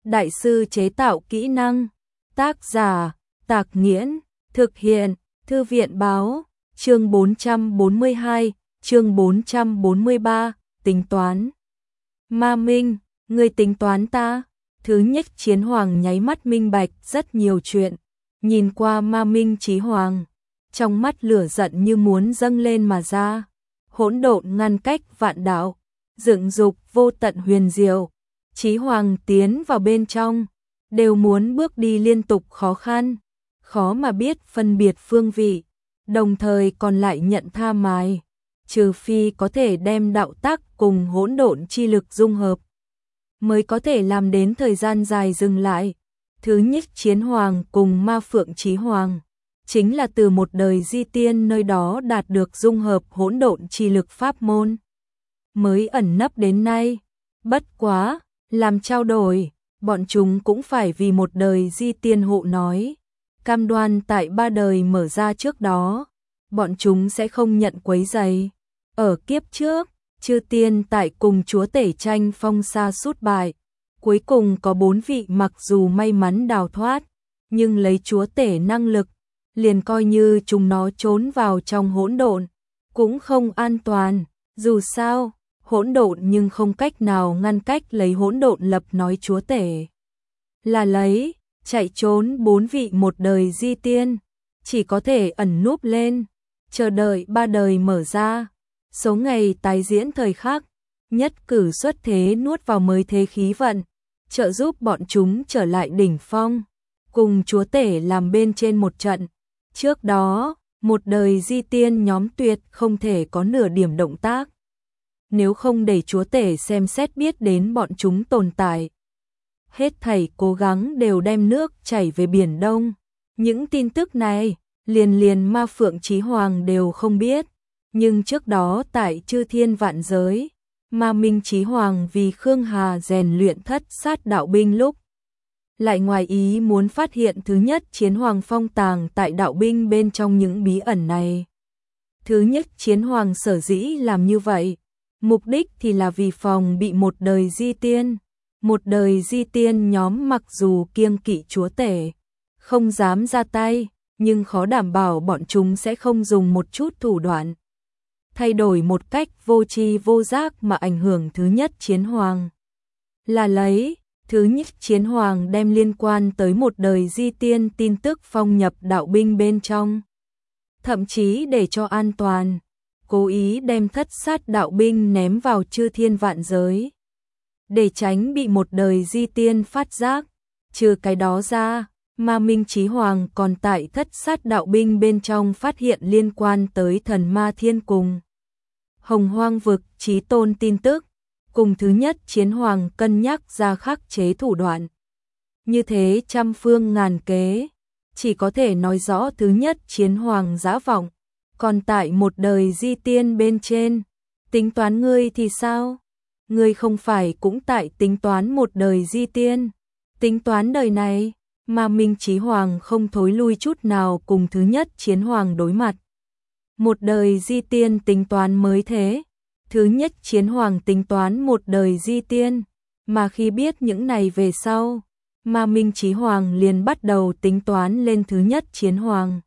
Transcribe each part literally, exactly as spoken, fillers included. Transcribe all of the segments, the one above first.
đại sư chế tạo kỹ năng. Tác giả, Tạc Nghiễn, thực hiện, Thư viện Báo, chương bốn trăm bốn mươi hai, chương bốn trăm bốn mươi ba, tính toán. Ma Minh, ngươi tính toán ta? Thứ nhất Chiến Hoàng nháy mắt minh bạch rất nhiều chuyện, nhìn qua Ma Minh Chí Hoàng, trong mắt lửa giận như muốn dâng lên mà ra. Hỗn độn ngăn cách vạn đạo, dựng dục vô tận huyền diệu, Chí Hoàng tiến vào bên trong, đều muốn bước đi liên tục khó khăn, khó mà biết phân biệt phương vị, đồng thời còn lại nhận tha mài, trừ phi có thể đem đạo tác cùng hỗn độn chi lực dung hợp, mới có thể làm đến thời gian dài dừng lại. Thứ nhất Chiến Hoàng cùng Ma Phượng Chí Hoàng chính là từ một đời di tiên nơi đó đạt được dung hợp hỗn độn chi lực pháp môn, mới ẩn nấp đến nay. Bất quá, làm trao đổi, bọn chúng cũng phải vì một đời di tiên hộ nói, cam đoan tại ba đời mở ra trước đó, bọn chúng sẽ không nhận quấy rầy. Ở kiếp trước, chư tiên tại cùng chúa tể tranh phong sa sút bại, cuối cùng có bốn vị mặc dù may mắn đào thoát, nhưng lấy chúa tể năng lực, liền coi như chúng nó trốn vào trong hỗn độn, cũng không an toàn, dù sao, hỗn độn nhưng không cách nào ngăn cách lấy hỗn độn lập nói chúa tể. Là lấy, chạy trốn bốn vị một đời di tiên, chỉ có thể ẩn núp lên, chờ đợi ba đời mở ra, số ngày tái diễn thời khắc, nhất cử xuất thế nuốt vào mới thế khí vận, trợ giúp bọn chúng trở lại đỉnh phong, cùng chúa tể làm bên trên một trận. Trước đó, một đời di tiên nhóm tuyệt không thể có nửa điểm động tác. Nếu không để chúa tể xem xét biết đến bọn chúng tồn tại. Hết thảy cố gắng đều đem nước chảy về Biển Đông. Những tin tức này, liền liền Ma Phượng Chí Hoàng đều không biết. Nhưng trước đó tại Chư Thiên Vạn Giới, Ma Minh Chí Hoàng vì Khương Hà rèn luyện thất sát đạo binh lúc, lại ngoài ý muốn phát hiện thứ nhất Chiến Hoàng phong tàng tại đạo binh bên trong những bí ẩn này. Thứ nhất Chiến Hoàng sở dĩ làm như vậy, mục đích thì là vì phòng bị một đời di tiên. Một đời di tiên nhóm mặc dù kiêng kỵ chúa tể, không dám ra tay, nhưng khó đảm bảo bọn chúng sẽ không dùng một chút thủ đoạn, thay đổi một cách vô tri vô giác mà ảnh hưởng thứ nhất Chiến Hoàng. Là lấy, thứ nhất Chiến Hoàng đem liên quan tới một đời di tiên tin tức phong nhập đạo binh bên trong. Thậm chí để cho an toàn, cố ý đem thất sát đạo binh ném vào Chư Thiên Vạn Giới, để tránh bị một đời di tiên phát giác. Trừ cái đó ra, Ma Minh Chí Hoàng còn tại thất sát đạo binh bên trong phát hiện liên quan tới thần ma thiên cùng Hồng Hoang vực chí tôn tin tức, cùng thứ nhất Chiến Hoàng cân nhắc ra khắc chế thủ đoạn. Như thế trăm phương ngàn kế, chỉ có thể nói rõ thứ nhất Chiến Hoàng dã vọng, còn tại một đời di tiên bên trên. Tính toán ngươi thì sao? Ngươi không phải cũng tại tính toán một đời di tiên? Tính toán đời này, Ma Minh Chí Hoàng không thối lui chút nào cùng thứ nhất Chiến Hoàng đối mặt. Một đời di tiên tính toán mới thế. Thứ nhất Chiến Hoàng tính toán một đời di tiên, mà khi biết những này về sau, Ma Minh Chí Hoàng liền bắt đầu tính toán lên thứ nhất Chiến Hoàng.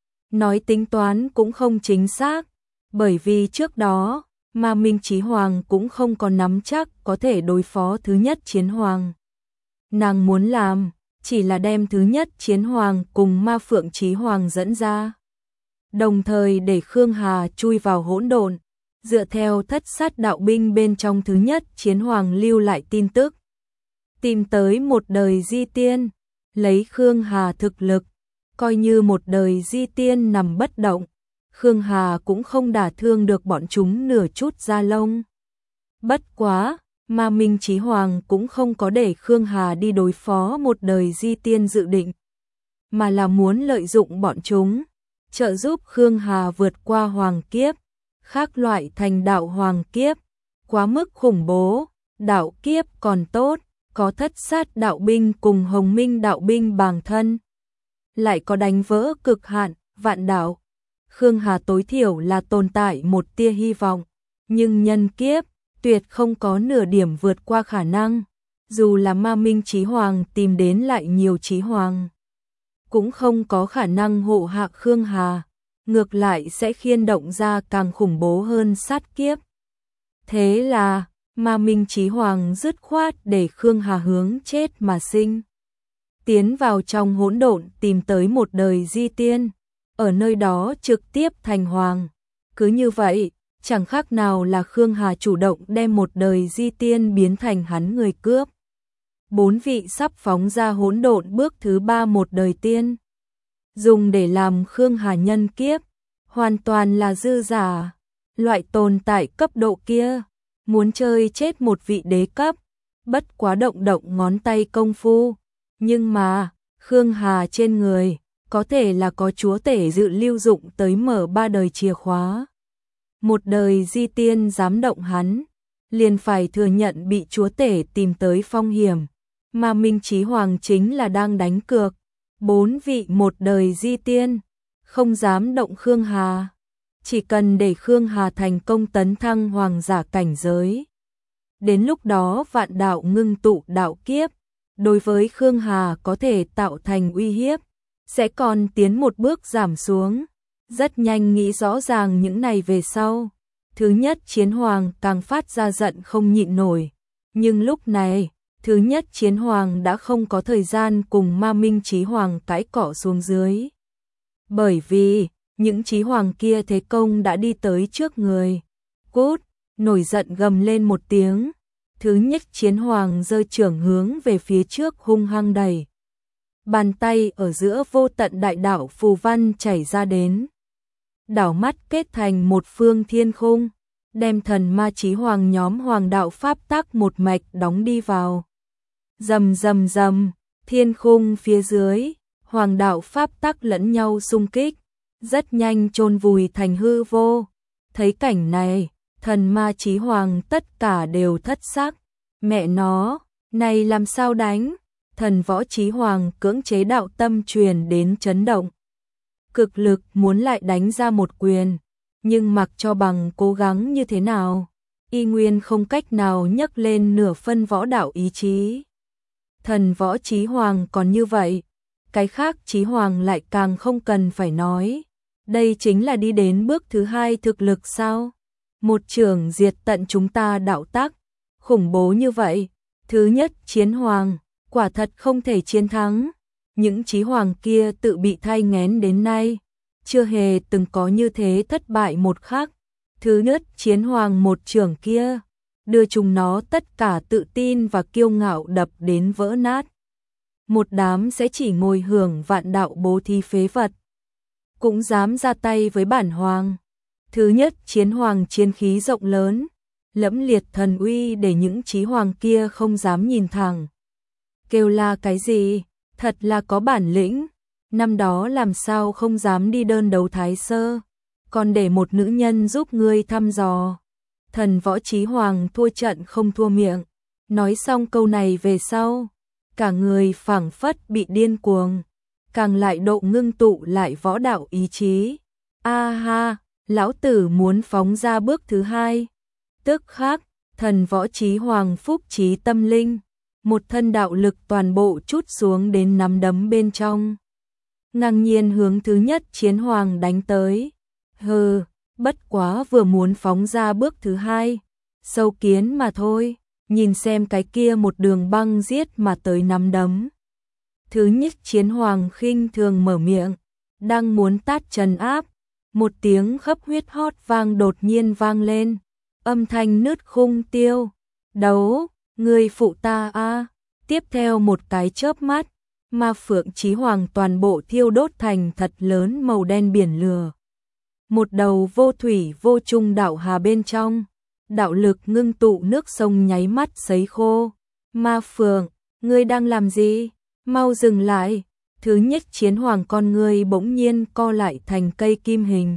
Nói tính toán cũng không chính xác, bởi vì trước đó, Ma Minh Chí Hoàng cũng không có nắm chắc có thể đối phó thứ nhất Chiến Hoàng. Nàng muốn làm, chỉ là đem thứ nhất Chiến Hoàng cùng Ma Phượng Chí Hoàng dẫn ra, đồng thời để Khương Hà chui vào hỗn độn, dựa theo thất sát đạo binh bên trong thứ nhất Chiến Hoàng lưu lại tin tức, tìm tới một đời di tiên, lấy Khương Hà thực lực, coi như một đời di tiên nằm bất động, Khương Hà cũng không đả thương được bọn chúng nửa chút da lông. Bất quá, Ma Minh Chí Hoàng cũng không có để Khương Hà đi đối phó một đời di tiên dự định, mà là muốn lợi dụng bọn chúng, trợ giúp Khương Hà vượt qua hoàng kiếp, khác loại thành đạo hoàng kiếp, quá mức khủng bố. Đạo kiếp còn tốt, có thất sát đạo binh cùng Hồng Minh đạo binh bàng thân, lại có đánh vỡ cực hạn, vạn đạo. Khương Hà tối thiểu là tồn tại một tia hy vọng, nhưng nhân kiếp, tuyệt không có nửa điểm vượt qua khả năng. dù là Ma Minh Chí Hoàng tìm đến lại nhiều Chí Hoàng, cũng không có khả năng hộ hạ Khương Hà, ngược lại sẽ khiên động ra càng khủng bố hơn sát kiếp. Thế là, Ma Minh Chí Hoàng dứt khoát để Khương Hà hướng chết mà sinh. Tiến vào trong hỗn độn tìm tới một đời di tiên, ở nơi đó trực tiếp thành hoàng. Cứ như vậy, chẳng khác nào là Khương Hà chủ động đem một đời di tiên biến thành hắn người cướp. Bốn vị sắp phóng ra hỗn độn bước thứ ba một đời tiên, dùng để làm Khương Hà nhân kiếp, hoàn toàn là dư giả. Loại tồn tại cấp độ kia, muốn chơi chết một vị đế cấp, bất quá động động ngón tay công phu. Nhưng mà, Khương Hà trên người, có thể là có chúa tể dự lưu dụng tới mở ba đời chìa khóa. Một đời di tiên dám động hắn, liền phải thừa nhận bị chúa tể tìm tới phong hiểm, mà Minh Chí Hoàng chính là đang đánh cược. Bốn vị một đời di tiên, không dám động Khương Hà, chỉ cần để Khương Hà thành công tấn thăng hoàng giả cảnh giới. Đến lúc đó vạn đạo ngưng tụ đạo kiếp, đối với Khương Hà có thể tạo thành uy hiếp, sẽ còn tiến một bước giảm xuống. Rất nhanh nghĩ rõ ràng những này về sau. Thứ nhất Chiến Hoàng càng phát ra giận không nhịn nổi. Nhưng lúc này, thứ nhất Chiến Hoàng đã không có thời gian cùng Ma Minh Chí Hoàng cãi cọ xuống dưới. Bởi vì, những Chí Hoàng kia thế công đã đi tới trước người. Cút, nổi giận gầm lên một tiếng. Thứ nhất Chiến Hoàng giơ trưởng hướng về phía trước hung hăng đẩy. Bàn tay ở giữa vô tận đại đạo phù văn chảy ra đến. Đảo mắt kết thành một phương thiên khung, đem thần ma Chí Hoàng nhóm hoàng đạo pháp tắc một mạch đóng đi vào. Rầm rầm rầm, thiên khung phía dưới, hoàng đạo pháp tắc lẫn nhau xung kích, rất nhanh chôn vùi thành hư vô. Thấy cảnh này, thần ma Chí Hoàng tất cả đều thất sắc. Mẹ nó, này làm sao đánh? Thần võ Chí Hoàng cưỡng chế đạo tâm truyền đến chấn động. Cực lực muốn lại đánh ra một quyền, nhưng mặc cho bằng cố gắng như thế nào, y nguyên không cách nào nhấc lên nửa phân võ đạo ý chí. Thần võ Chí Hoàng còn như vậy, cái khác Chí Hoàng lại càng không cần phải nói. Đây chính là đi đến bước thứ hai thực lực sao? Một trường diệt tận chúng ta đạo tắc, khủng bố như vậy. Thứ nhất Chiến Hoàng, quả thật không thể chiến thắng. Những Chí Hoàng kia tự bị thai nghén đến nay, chưa hề từng có như thế thất bại một khắc. Thứ nhất Chiến Hoàng một trường kia, đưa chúng nó tất cả tự tin và kiêu ngạo đập đến vỡ nát. Một đám sẽ chỉ ngồi hưởng vạn đạo bố thí phế vật, cũng dám ra tay với bản hoàng. Thứ nhất Chiến Hoàng chiến khí rộng lớn, lẫm liệt thần uy để những Chí Hoàng kia không dám nhìn thẳng. Kêu la cái gì? Thật là có bản lĩnh. Năm đó làm sao không dám đi đơn đấu Thái Sơ, còn để một nữ nhân giúp ngươi thăm dò. Thần võ Chí Hoàng thua trận không thua miệng. Nói xong câu này về sau, cả người phảng phất bị điên cuồng, càng lại độ ngưng tụ lại võ đạo ý chí. A ha, lão tử muốn phóng ra bước thứ hai. Tức khắc, thần võ Chí Hoàng phúc trí tâm linh, một thân đạo lực toàn bộ trút xuống đến nắm đấm bên trong, ngang nhiên hướng thứ nhất Chiến Hoàng đánh tới. Hừ, bất quá vừa muốn phóng ra bước thứ hai, sâu kiến mà thôi, nhìn xem cái kia một đường băng giết mà tới nắm đấm. Thứ nhất Chiến Hoàng khinh thường mở miệng, đang muốn tát trấn áp, một tiếng khấp huyết hót vang đột nhiên vang lên, âm thanh nứt khung tiêu. Đấu, người phụ ta a. À. Tiếp theo một cái chớp mắt, Ma Phượng Chí Hoàng toàn bộ thiêu đốt thành thật lớn màu đen biển lửa. Một đầu vô thủy vô chung đạo hà bên trong, đạo lực ngưng tụ nước sông nháy mắt sấy khô. Ma Phượng, ngươi đang làm gì? Mau dừng lại. Thứ nhất Chiến Hoàng con ngươi bỗng nhiên co lại thành cây kim hình.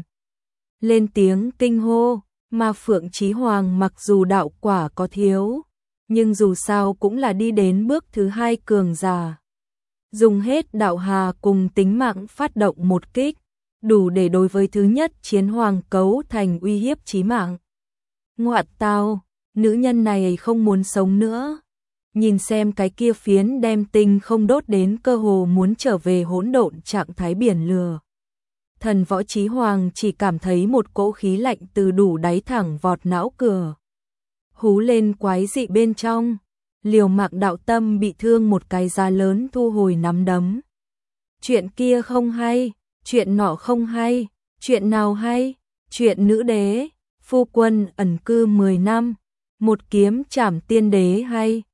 Lên tiếng kinh hô. Ma Phượng Chí Hoàng mặc dù đạo quả có thiếu, nhưng dù sao cũng là đi đến bước thứ hai cường giả. Dùng hết đạo hà cùng tính mạng phát động một kích, đủ để đối với thứ nhất Chiến Hoàng cấu thành uy hiếp chí mạng. Ngoạn tào, nữ nhân này không muốn sống nữa. nhìn xem cái kia phiến đem tinh không đốt đến cơ hồ muốn trở về hỗn độn trạng thái biển lửa. Thần Võ Chí Hoàng chỉ cảm thấy một cỗ khí lạnh từ đủ đáy thẳng vọt não cửa. Hú lên quái dị bên trong, Liều Mạc đạo tâm bị thương một cái giá lớn thu hồi nắm đấm. Chuyện kia không hay, chuyện nọ không hay, chuyện nào hay, chuyện nữ đế, phu quân ẩn cư mười năm, một kiếm trảm tiên đế hay.